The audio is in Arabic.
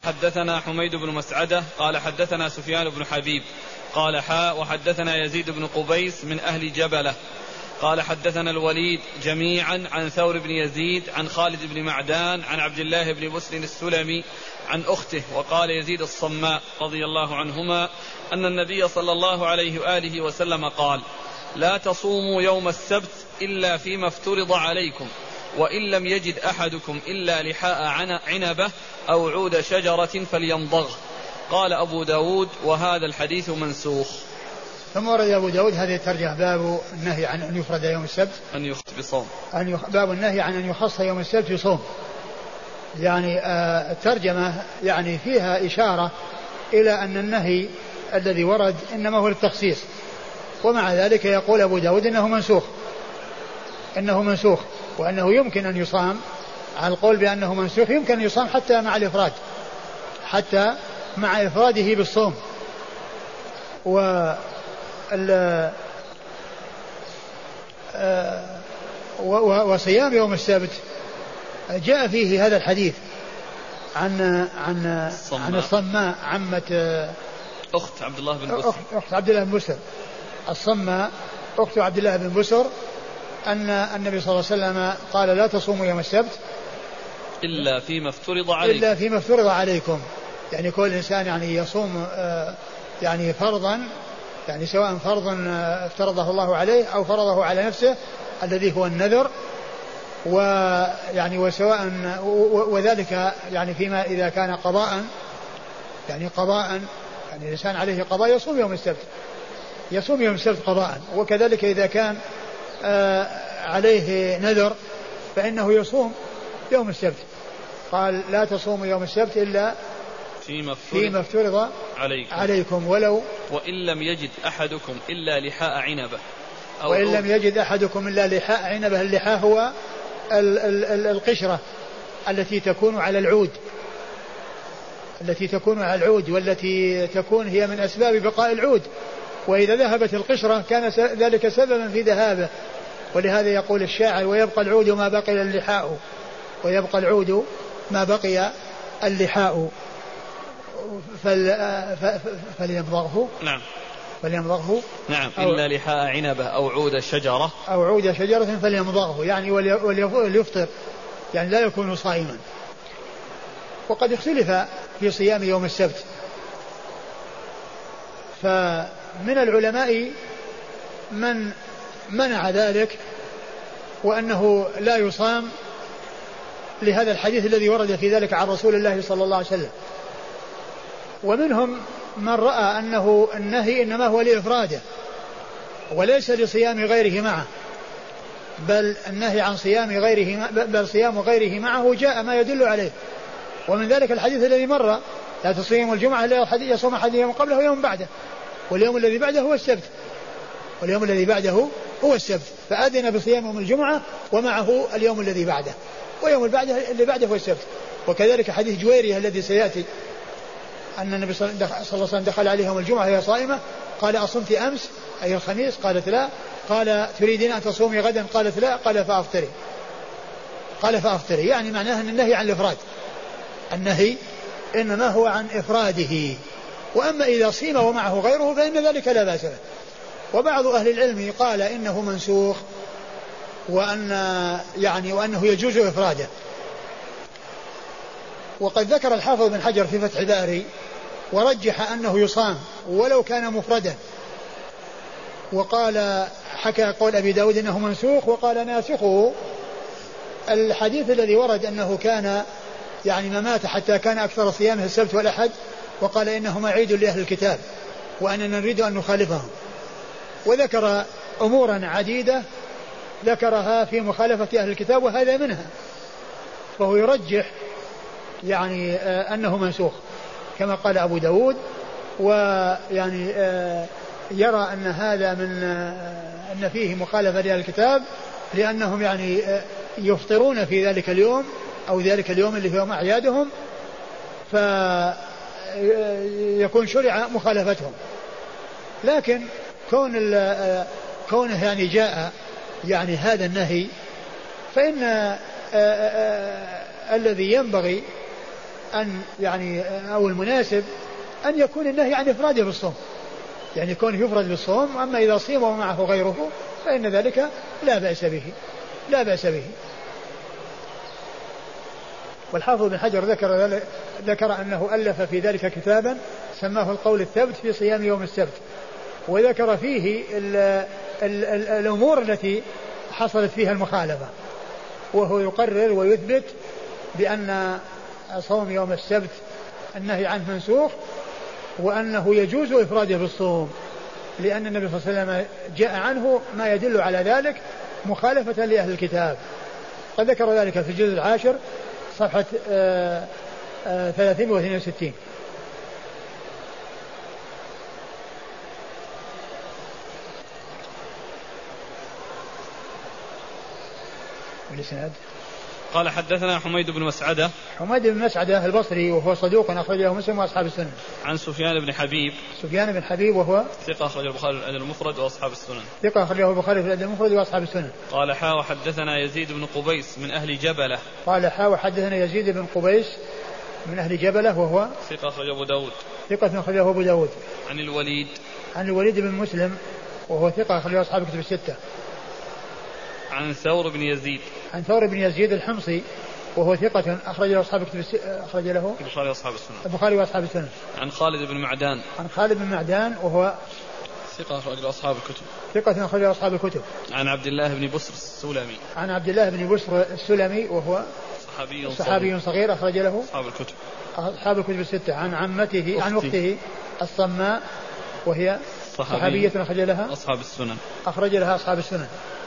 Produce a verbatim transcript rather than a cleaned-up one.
حدثنا حميد بن مسعدة قال حدثنا سفيان بن حبيب قال حاء وحدثنا يزيد بن قبيس من أهل جبلة قال حدثنا الوليد جميعا عن ثور بن يزيد عن خالد بن معدان عن عبد الله بن بسر السلمي عن أخته. وقال يزيد الصماء رضي الله عنهما أن النبي صلى الله عليه وآله وسلم قال: لا تصوموا يوم السبت إلا فيما افترض عليكم، وإن لم يجد أحدكم إلا لحاء عنبة أو عود شجرة فليمضغ. قال أبو داود: وهذا الحديث منسوخ. ثم ورد أبو داود هذه الترجمة: باب النهي عن أن يفرد يوم السبت أن يخص بصوم أن يخ... باب النهي عن أن يخص يوم السبت بصوم. يعني آه الترجمة يعني فيها إشارة إلى أن النهي الذي ورد إنما هو للتخصيص، ومع ذلك يقول أبو داود إنه منسوخ إنه منسوخ وأنه يمكن أن يصام. على القول بأنه منسوخ يمكن أن يصام حتى مع الإفراد حتى مع إفراده بالصوم. و وصيام يوم السبت جاء فيه هذا الحديث عن عن عن الصماء عمة أخت عبد الله بن بسر أخت عبد الله بن بسر الصماء أخت عبد الله بن بسر أن النبي صلى الله عليه وسلم قال: لا تصوموا يوم السبت إلا فيما افترض عليكم إلا فيما افترض عليكم. يعني كل إنسان يعني يصوم يعني فرضا، يعني سواء فرضا افترضه الله عليه أو فرضه على نفسه الذي هو النذر، ويعني وسواء وذلك يعني فيما إذا كان قضاء، يعني قضاء يعني الإنسان عليه قضاء يصوم يوم السبت يصوم يوم السبت قضاء. وكذلك إذا كان عليه نذر فإنه يصوم يوم السبت. قال: لا تصوموا يوم السبت إلا فيما افترض عليكم, عليكم ولو وإن لم يجد أحدكم إلا لحاء عنبة أو وإن لم يجد أحدكم إلا لحاء عنبة. اللحاء هو ال ال ال القشرة التي تكون على العود التي تكون على العود والتي تكون هي من أسباب بقاء العود، وإذا ذهبت القشرة كان ذلك سببا في ذهابه. ولهذا يقول الشاعر: ويبقى العود ما بقي اللحاء ويبقى العود ما بقي اللحاء فليمضغه. نعم فليمضغه نعم إلا لحاء عنبة أو عود شجرة أو عود شجرة فليمضغه، يعني وليفطر، يعني لا يكون صائما. وقد اختلف في صيام يوم السبت، فمن العلماء من منع ذلك وأنه لا يصام لهذا الحديث الذي ورد في ذلك عن رسول الله صلى الله عليه وسلم، ومنهم من رأى أنه النهي إنما هو لإفراده وليس لصيام غيره معه، بل النهي عن صيام غيره بل صيام غيره معه جاء ما يدل عليه. ومن ذلك الحديث الذي مر: لا تصيموا الجمعة إلا يصوم أحد يوم قبله ويوم بعده، واليوم الذي بعده هو السبت واليوم الذي بعده هو السبت فأذن بصيام يوم الجمعة ومعه اليوم الذي بعده، ويوم البعده اللي بعده هو السبت. وكذلك حديث جويرية الذي سيأتي أن النبي صلى الله عليه وسلم دخل عليهم الجمعة وهي صائمة، قال: أصمت أمس أي الخميس؟ قالت: لا. قال: تريدين أن تصومي غدا؟ قالت: لا. قال: فأفطري قال فأفطري يعني معناه أن النهي عن الإفراد، النهي إنما هو عن إفراده. وأما إذا صيم ومعه غيره فإن ذلك لا بأس به. وبعض أهل العلم قال إنه منسوخ وأن يعني وأنه يجوز إفراده. وقد ذكر الحافظ بن حجر في فتح الباري ورجح أنه يصام ولو كان مفردا، وقال حكى قول أبي داود إنه منسوخ، وقال ناسخه الحديث الذي ورد أنه كان يعني ما مات حتى كان أكثر صيامه السبت والأحد، وقال إنهما عيد لأهل الكتاب وأننا نريد أن نخالفهم. وذكر أمورا عديدة ذكرها في مخالفة أهل الكتاب وهذا منها، فهو يرجح يعني آه أنه منسوخ كما قال أبو داود، ويعني آه يرى أن هذا من آه أن فيه مخالفة لأهل الكتاب لأنهم يعني آه يفطرون في ذلك اليوم أو ذلك اليوم اللي فيهم أعيادهم، فيكون شرع مخالفتهم. لكن كون آه كونه يعني جاء يعني هذا النهي، فإن آآ آآ الذي ينبغي أن يعني أو المناسب أن يكون النهي عن إفراده بالصوم، يعني يكون يفرد بالصوم، أما إذا صيم ومعه غيره فإن ذلك لا بأس به لا بأس به. والحافظ بن حجر ذكر ذكر أنه ألف في ذلك كتابا سماه القول الثبت في صيام يوم السبت، وذكر فيه ال ال ال الأمور التي حصلت فيها المخالفة، وهو يقرر ويثبت بأن صوم يوم السبت النهي عنه منسوخ، وأنه يجوز إفراده بالصوم، لأن النبي صلى الله عليه وسلم جاء عنه ما يدل على ذلك مخالفة لأهل الكتاب. قد ذكر ذلك في الجزء العاشر صفحة ثلاثمائة واثنين وستين. والإسناد قال حدثنا حميد بن مسعدة. حميد بن مسعدة البصري وهو صدوق أخرج له مسلم وأصحاب السنن. عن سفيان بن حبيب. سفيان بن حبيب وهو ثقة أخرج البخاري في الأدب المفرد وأصحاب السنن. ثقة أخرجه البخاري في الأدب المفرد وأصحاب السنن. قال حا وحدثنا يزيد بن قبيس من أهل جبلة. قال حا وحدثنا يزيد بن قبيس من أهل جبلة وهو ثقة أخرجه أبو داود. ثقة أخرجه أبو داود. عن الوليد. عن الوليد بن مسلم وهو ثقة أخرجه أصحاب الكتب الستة. عن ثور بن يزيد. عن ثور بن يزيد الحمصي وهو ثقة أخرج له أصحاب الكتب أخرج له البخاري وأصحاب السنن. البخاري وأصحاب السنن. عن خالد بن معدان. عن خالد بن معدان وهو ثقة أخرج له أصحاب الكتب. ثقة أخرج له أصحاب الكتب. عن عبد الله بن بسر السلمي. عن عبد الله بن بسر السلمي وهو صحابي صحابي صغير أخرج له أصحاب الكتب. أصحاب الكتب الستة. عن عمته عن أخته الصماء وهي صحابية أخرج لها أصحاب السنن. أخرج لها أصحاب السنن.